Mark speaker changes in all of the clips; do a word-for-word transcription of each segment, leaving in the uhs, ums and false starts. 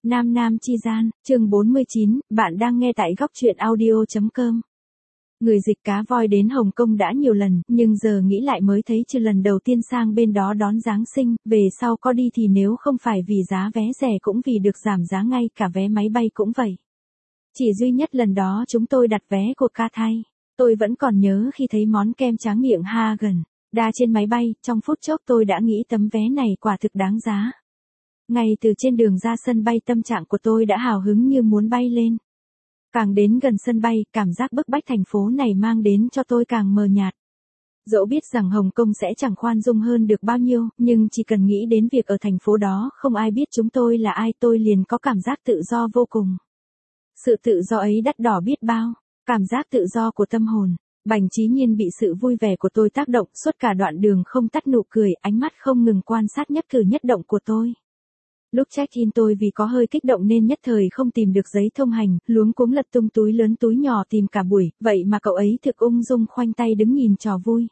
Speaker 1: Nam Nam Chi Gian, chương bốn mươi chín, bạn đang nghe tại góc truyện audio.com. Người dịch cá voi đến Hồng Kông đã nhiều lần, nhưng giờ nghĩ lại mới thấy chưa lần đầu tiên sang bên đó đón Giáng sinh, về sau có đi thì nếu không phải vì giá vé rẻ cũng vì được giảm giá ngay cả vé máy bay cũng vậy. Chỉ duy nhất lần đó chúng tôi đặt vé của Cathay. Tôi vẫn còn nhớ khi thấy món kem tráng miệng Hagen đa trên máy bay, trong phút chốc tôi đã nghĩ tấm vé này quả thực đáng giá. Ngay từ trên đường ra sân bay tâm trạng của tôi đã hào hứng như muốn bay lên. Càng đến gần sân bay, cảm giác bức bách thành phố này mang đến cho tôi càng mờ nhạt. Dẫu biết rằng Hồng Kông sẽ chẳng khoan dung hơn được bao nhiêu, nhưng chỉ cần nghĩ đến việc ở thành phố đó không ai biết chúng tôi là ai tôi liền có cảm giác tự do vô cùng. Sự tự do ấy đắt đỏ biết bao, cảm giác tự do của tâm hồn. Bành Chí Nhiên bị sự vui vẻ của tôi tác động suốt cả đoạn đường không tắt nụ cười, ánh mắt không ngừng quan sát nhất cử nhất động của tôi. Lúc check-in tôi vì có hơi kích động nên nhất thời không tìm được giấy thông hành, luống cuống lật tung túi lớn túi nhỏ tìm cả buổi, vậy mà cậu ấy thực ung dung khoanh tay đứng nhìn trò vui.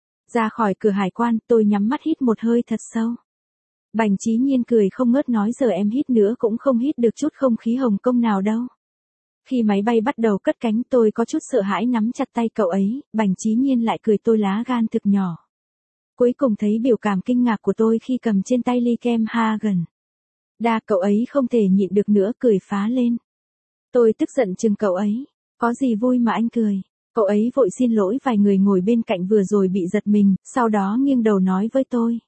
Speaker 1: Ra khỏi cửa hải quan, tôi nhắm mắt hít một hơi thật sâu. Bành Chí Nhiên cười không ngớt nói giờ em hít nữa cũng không hít được chút không khí Hồng Kông nào đâu. Khi máy bay bắt đầu cất cánh tôi có chút sợ hãi nắm chặt tay cậu ấy, Bành Chí Nhiên lại cười tôi lá gan thực nhỏ. Cuối cùng thấy biểu cảm kinh ngạc của tôi khi cầm trên tay ly kem Hagen đa, cậu ấy không thể nhịn được nữa cười phá lên. Tôi tức giận chừng cậu ấy, có gì vui mà anh cười. Cậu ấy vội xin lỗi vài người ngồi bên cạnh vừa rồi bị giật mình, sau đó nghiêng đầu nói với tôi.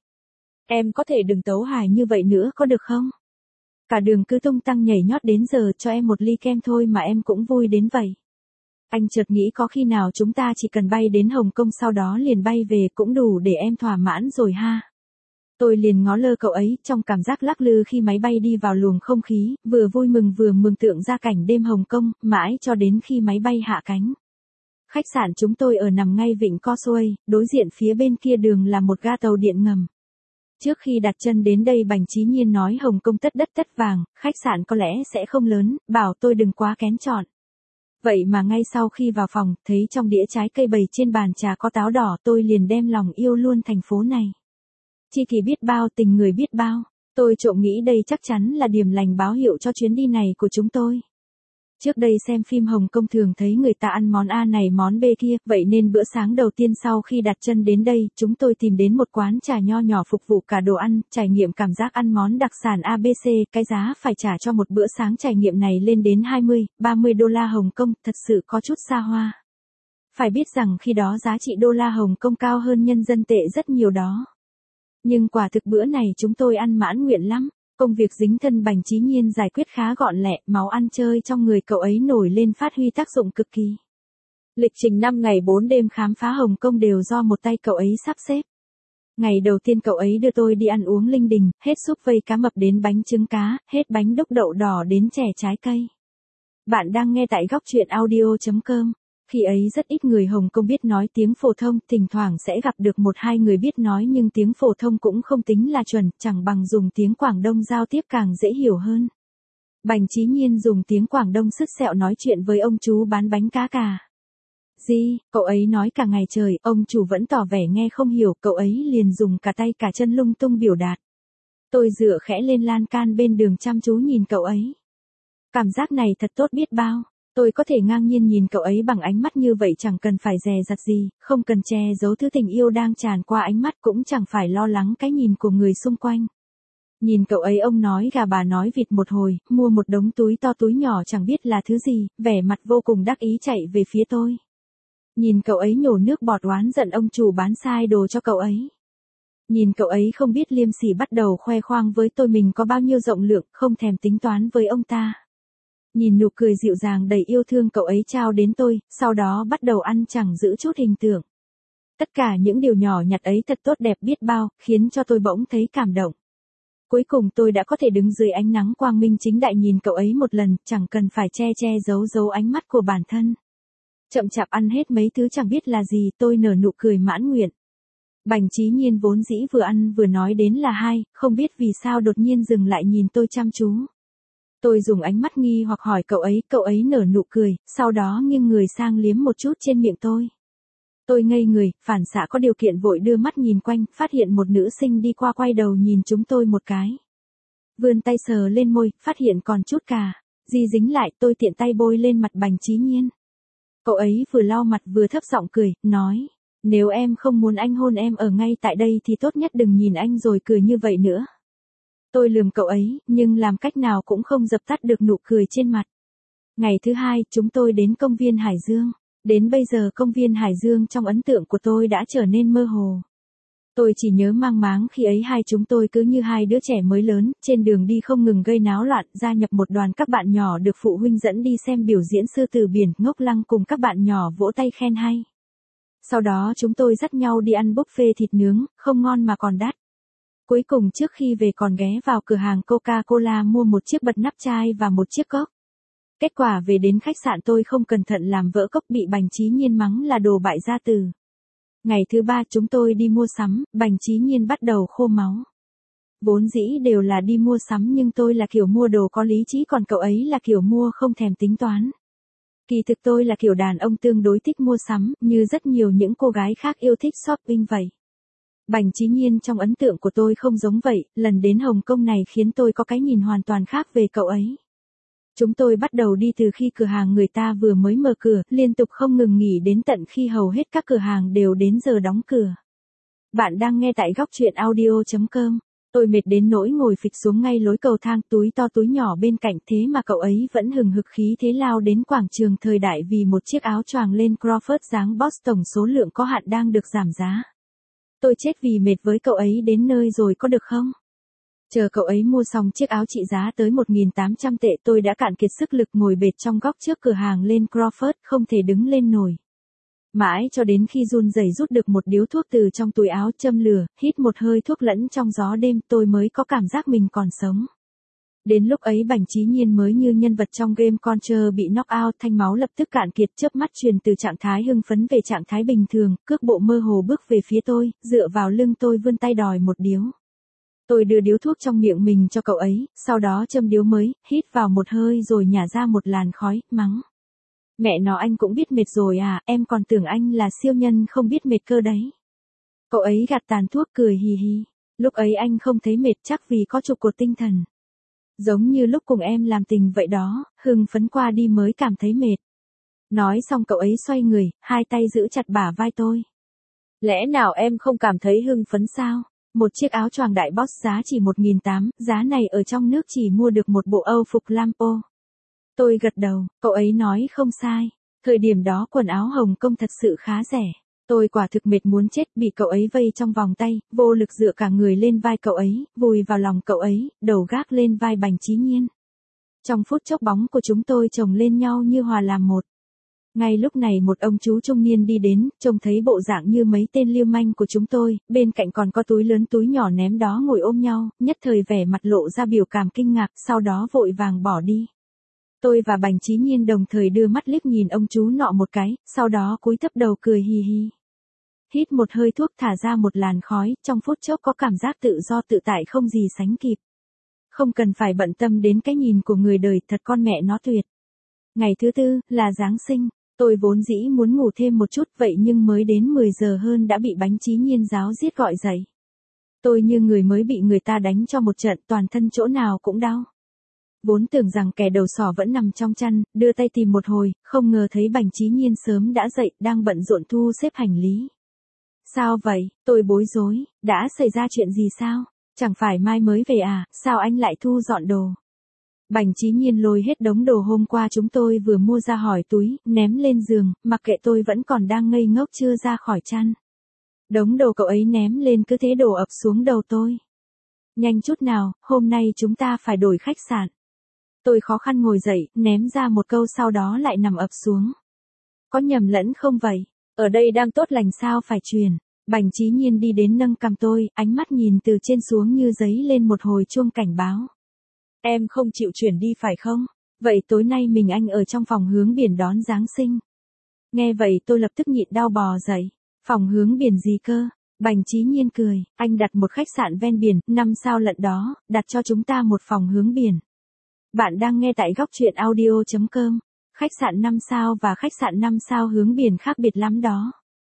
Speaker 1: Em có thể đừng tấu hài như vậy nữa có được không? Cả đường cứ tung tăng nhảy nhót đến giờ cho em một ly kem thôi mà em cũng vui đến vậy. Anh chợt nghĩ có khi nào chúng ta chỉ cần bay đến Hồng Kông sau đó liền bay về cũng đủ để em thỏa mãn rồi ha. Tôi liền ngó lơ cậu ấy trong cảm giác lắc lư khi máy bay đi vào luồng không khí, vừa vui mừng vừa mường tượng ra cảnh đêm Hồng Kông, mãi cho đến khi máy bay hạ cánh. Khách sạn chúng tôi ở nằm ngay vịnh Causeway, đối diện phía bên kia đường là một ga tàu điện ngầm. Trước khi đặt chân đến đây Bành Chí Nhiên nói Hồng Kông tất đất tất vàng, khách sạn có lẽ sẽ không lớn, bảo tôi đừng quá kén chọn. Vậy mà ngay sau khi vào phòng, thấy trong đĩa trái cây bày trên bàn trà có táo đỏ tôi liền đem lòng yêu luôn thành phố này. Chi kỷ biết bao tình người biết bao, tôi trộm nghĩ đây chắc chắn là điểm lành báo hiệu cho chuyến đi này của chúng tôi. Trước đây xem phim Hồng Kông thường thấy người ta ăn món A này món B kia, vậy nên bữa sáng đầu tiên sau khi đặt chân đến đây, chúng tôi tìm đến một quán trà nho nhỏ phục vụ cả đồ ăn, trải nghiệm cảm giác ăn món đặc sản a bê xê, cái giá phải trả cho một bữa sáng trải nghiệm này lên đến hai mươi, ba mươi đô la Hồng Kông, thật sự có chút xa hoa. Phải biết rằng khi đó giá trị đô la Hồng Kông cao hơn nhân dân tệ rất nhiều đó. Nhưng quả thực bữa này chúng tôi ăn mãn nguyện lắm. Công việc dính thân Bành Chí Nhiên giải quyết khá gọn lẹ, máu ăn chơi trong người cậu ấy nổi lên phát huy tác dụng cực kỳ. Lịch trình năm ngày bốn đêm khám phá Hồng Kông đều do một tay cậu ấy sắp xếp. Ngày đầu tiên cậu ấy đưa tôi đi ăn uống linh đình, hết súp vây cá mập đến bánh trứng cá, hết bánh đúc đậu đỏ đến chè trái cây. Bạn đang nghe tại góc truyện audio.com. Khi ấy rất ít người Hồng Kông biết nói tiếng phổ thông, thỉnh thoảng sẽ gặp được một hai người biết nói nhưng tiếng phổ thông cũng không tính là chuẩn, chẳng bằng dùng tiếng Quảng Đông giao tiếp càng dễ hiểu hơn. Bành Chí Nhiên dùng tiếng Quảng Đông sứt sẹo nói chuyện với ông chú bán bánh cá cà. Gì, cậu ấy nói cả ngày trời, ông chủ vẫn tỏ vẻ nghe không hiểu, cậu ấy liền dùng cả tay cả chân lung tung biểu đạt. Tôi dựa khẽ lên lan can bên đường chăm chú nhìn cậu ấy. Cảm giác này thật tốt biết bao. Tôi có thể ngang nhiên nhìn cậu ấy bằng ánh mắt như vậy chẳng cần phải dè dặt gì, không cần che giấu thứ tình yêu đang tràn qua ánh mắt cũng chẳng phải lo lắng cái nhìn của người xung quanh. Nhìn cậu ấy ông nói gà bà nói vịt một hồi, mua một đống túi to túi nhỏ chẳng biết là thứ gì, vẻ mặt vô cùng đắc ý chạy về phía tôi. Nhìn cậu ấy nhổ nước bọt oán giận ông chủ bán sai đồ cho cậu ấy. Nhìn cậu ấy không biết liêm sỉ bắt đầu khoe khoang với tôi mình có bao nhiêu rộng lượng, không thèm tính toán với ông ta. Nhìn nụ cười dịu dàng đầy yêu thương cậu ấy trao đến tôi, sau đó bắt đầu ăn chẳng giữ chút hình tượng. Tất cả những điều nhỏ nhặt ấy thật tốt đẹp biết bao, khiến cho tôi bỗng thấy cảm động. Cuối cùng tôi đã có thể đứng dưới ánh nắng quang minh chính đại nhìn cậu ấy một lần, chẳng cần phải che che giấu giấu ánh mắt của bản thân. Chậm chạp ăn hết mấy thứ chẳng biết là gì, tôi nở nụ cười mãn nguyện. Bành Chí Nhiên vốn dĩ vừa ăn vừa nói đến là hai, không biết vì sao đột nhiên dừng lại nhìn tôi chăm chú. Tôi dùng ánh mắt nghi hoặc hỏi cậu ấy, cậu ấy nở nụ cười, sau đó nghiêng người sang liếm một chút trên miệng tôi. Tôi ngây người, phản xạ có điều kiện vội đưa mắt nhìn quanh, phát hiện một nữ sinh đi qua quay đầu nhìn chúng tôi một cái. Vươn tay sờ lên môi, phát hiện còn chút cà ri dính lại, tôi tiện tay bôi lên mặt Bành Chí Nhiên. Cậu ấy vừa lau mặt vừa thấp giọng cười, nói, nếu em không muốn anh hôn em ở ngay tại đây thì tốt nhất đừng nhìn anh rồi cười như vậy nữa. Tôi lườm cậu ấy, nhưng làm cách nào cũng không dập tắt được nụ cười trên mặt. Ngày thứ hai, chúng tôi đến công viên Hải Dương. Đến bây giờ công viên Hải Dương trong ấn tượng của tôi đã trở nên mơ hồ. Tôi chỉ nhớ mang máng khi ấy hai chúng tôi cứ như hai đứa trẻ mới lớn, trên đường đi không ngừng gây náo loạn, gia nhập một đoàn các bạn nhỏ được phụ huynh dẫn đi xem biểu diễn sư tử biển, ngốc lăng cùng các bạn nhỏ vỗ tay khen hay. Sau đó chúng tôi dắt nhau đi ăn buffet thịt nướng, không ngon mà còn đắt. Cuối cùng trước khi về còn ghé vào cửa hàng Coca-Cola mua một chiếc bật nắp chai và một chiếc cốc. Kết quả về đến khách sạn tôi không cẩn thận làm vỡ cốc bị Bành Chí Nhiên mắng là đồ bại gia tử. Ngày thứ ba chúng tôi đi mua sắm, Bành Chí Nhiên bắt đầu khô máu. Vốn dĩ đều là đi mua sắm nhưng tôi là kiểu mua đồ có lý trí còn cậu ấy là kiểu mua không thèm tính toán. Kỳ thực tôi là kiểu đàn ông tương đối thích mua sắm, như rất nhiều những cô gái khác yêu thích shopping vậy. Bành Chí Nhiên trong ấn tượng của tôi không giống vậy, lần đến Hồng Kông này khiến tôi có cái nhìn hoàn toàn khác về cậu ấy. Chúng tôi bắt đầu đi từ khi cửa hàng người ta vừa mới mở cửa, liên tục không ngừng nghỉ đến tận khi hầu hết các cửa hàng đều đến giờ đóng cửa. Bạn đang nghe tại góc truyện audio chấm com. Tôi mệt đến nỗi ngồi phịch xuống ngay lối cầu thang, túi to túi nhỏ bên cạnh, thế mà cậu ấy vẫn hừng hực khí thế lao đến quảng trường Thời Đại vì một chiếc áo choàng lên Crawford dáng Boston số lượng có hạn đang được giảm giá. Tôi chết vì mệt với cậu ấy đến nơi rồi có được không? Chờ cậu ấy mua xong chiếc áo trị giá tới một nghìn tám trăm tệ, tôi đã cạn kiệt sức lực ngồi bệt trong góc trước cửa hàng lên Crawford, không thể đứng lên nổi. Mãi cho đến khi run rẩy rút được một điếu thuốc từ trong túi áo châm lửa, hít một hơi thuốc lẫn trong gió đêm, tôi mới có cảm giác mình còn sống. Đến lúc ấy Bành Chí Nhiên mới như nhân vật trong game Contra bị knock out, thanh máu lập tức cạn kiệt, chớp mắt truyền từ trạng thái hưng phấn về trạng thái bình thường, cước bộ mơ hồ bước về phía tôi, dựa vào lưng tôi vươn tay đòi một điếu. Tôi đưa điếu thuốc trong miệng mình cho cậu ấy, sau đó châm điếu mới, hít vào một hơi rồi nhả ra một làn khói, mắng. Mẹ nó anh cũng biết mệt rồi à, em còn tưởng anh là siêu nhân không biết mệt cơ đấy. Cậu ấy gạt tàn thuốc cười hì hì. Lúc ấy anh không thấy mệt chắc vì có trụ cột tinh thần. Giống như lúc cùng em làm tình vậy đó, hưng phấn qua đi mới cảm thấy mệt. Nói xong cậu ấy xoay người, hai tay giữ chặt bả vai tôi. Lẽ nào em không cảm thấy hưng phấn sao? Một chiếc áo choàng đại boss giá chỉ một nghìn tám trăm, giá này ở trong nước chỉ mua được một bộ Âu phục Lampo. Tôi gật đầu, cậu ấy nói không sai. Thời điểm đó quần áo Hồng Kông thật sự khá rẻ. Tôi quả thực mệt muốn chết, bị cậu ấy vây trong vòng tay, vô lực dựa cả người lên vai cậu ấy, vùi vào lòng cậu ấy, đầu gác lên vai Bành Chí Nhiên. Trong phút chốc bóng của chúng tôi chồng lên nhau như hòa làm một. Ngay lúc này một ông chú trung niên đi đến, trông thấy bộ dạng như mấy tên lưu manh của chúng tôi, bên cạnh còn có túi lớn túi nhỏ ném đó ngồi ôm nhau, nhất thời vẻ mặt lộ ra biểu cảm kinh ngạc, sau đó vội vàng bỏ đi. Tôi và Bành Chí Nhiên đồng thời đưa mắt liếc nhìn ông chú nọ một cái, sau đó cúi thấp đầu cười hì hì. Hít một hơi thuốc thả ra một làn khói, trong phút chốc có cảm giác tự do tự tại không gì sánh kịp. Không cần phải bận tâm đến cái nhìn của người đời, thật con mẹ nó tuyệt. Ngày thứ tư, là Giáng sinh. Tôi vốn dĩ muốn ngủ thêm một chút vậy nhưng mới đến mười giờ hơn đã bị Bành Chí Nhiên giáo giết gọi dậy. Tôi như người mới bị người ta đánh cho một trận, toàn thân chỗ nào cũng đau. Vốn tưởng rằng kẻ đầu sỏ vẫn nằm trong chăn, đưa tay tìm một hồi, không ngờ thấy Bành Chí Nhiên sớm đã dậy, đang bận rộn thu xếp hành lý. Sao vậy? Tôi bối rối, đã xảy ra chuyện gì sao? Chẳng phải mai mới về à, sao anh lại thu dọn đồ? Bành Chí Nhiên lôi hết đống đồ hôm qua chúng tôi vừa mua ra khỏi túi, ném lên giường, mặc kệ tôi vẫn còn đang ngây ngốc chưa ra khỏi chăn. Đống đồ cậu ấy ném lên cứ thế đổ ập xuống đầu tôi. Nhanh chút nào, hôm nay chúng ta phải đổi khách sạn. Tôi khó khăn ngồi dậy, ném ra một câu sau đó lại nằm ập xuống. Có nhầm lẫn không vậy? Ở đây đang tốt lành sao phải truyền? Bành Chí Nhiên đi đến nâng cằm tôi, ánh mắt nhìn từ trên xuống như giấy lên một hồi chuông cảnh báo. Em không chịu chuyển đi phải không? Vậy tối nay mình anh ở trong phòng hướng biển đón Giáng sinh. Nghe vậy tôi lập tức nhịn đau bò dậy. Phòng hướng biển gì cơ? Bành Chí Nhiên cười, anh đặt một khách sạn ven biển, năm sao lận đó, đặt cho chúng ta một phòng hướng biển. Bạn đang nghe tại góc truyện audio chấm com. Khách sạn năm sao và khách sạn năm sao hướng biển khác biệt lắm đó.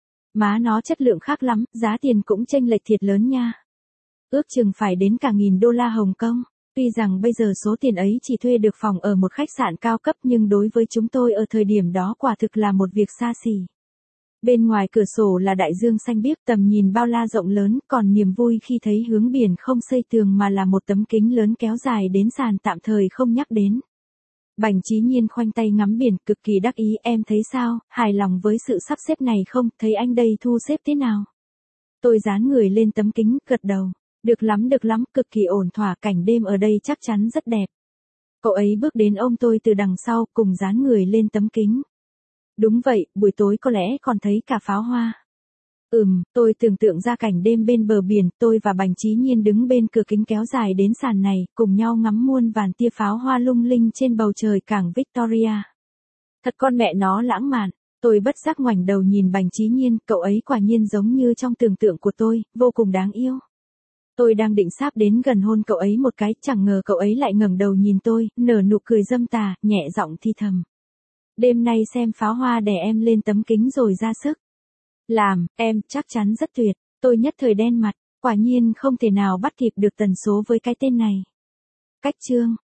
Speaker 1: Má nó chất lượng khác lắm, giá tiền cũng chênh lệch thiệt lớn nha. Ước chừng phải đến cả nghìn đô la Hồng Kông. Tuy rằng bây giờ số tiền ấy chỉ thuê được phòng ở một khách sạn cao cấp nhưng đối với chúng tôi ở thời điểm đó quả thực là một việc xa xỉ. Bên ngoài cửa sổ là đại dương xanh biếc tầm nhìn bao la rộng lớn, còn niềm vui khi thấy hướng biển không xây tường mà là một tấm kính lớn kéo dài đến sàn tạm thời không nhắc đến. Bành Chí Nhiên khoanh tay ngắm biển, cực kỳ đắc ý, em thấy sao, hài lòng với sự sắp xếp này không, thấy anh đây thu xếp thế nào? Tôi dán người lên tấm kính, gật đầu. Được lắm được lắm, cực kỳ ổn thỏa, cảnh đêm ở đây chắc chắn rất đẹp. Cậu ấy bước đến ôm tôi từ đằng sau, cùng dán người lên tấm kính. Đúng vậy, buổi tối có lẽ còn thấy cả pháo hoa. Ừm, tôi tưởng tượng ra cảnh đêm bên bờ biển, tôi và Bành Chí Nhiên đứng bên cửa kính kéo dài đến sàn này, cùng nhau ngắm muôn vàn tia pháo hoa lung linh trên bầu trời cảng Victoria. Thật con mẹ nó lãng mạn, tôi bất giác ngoảnh đầu nhìn Bành Chí Nhiên, cậu ấy quả nhiên giống như trong tưởng tượng của tôi, vô cùng đáng yêu. Tôi đang định sáp đến gần hôn cậu ấy một cái, chẳng ngờ cậu ấy lại ngẩng đầu nhìn tôi, nở nụ cười dâm tà, nhẹ giọng thi thầm. Đêm nay xem pháo hoa đè em lên tấm kính rồi ra sức. Làm, em, chắc chắn rất tuyệt. Tôi nhất thời đen mặt, quả nhiên không thể nào bắt kịp được tần số với cái tên này. Cách chương.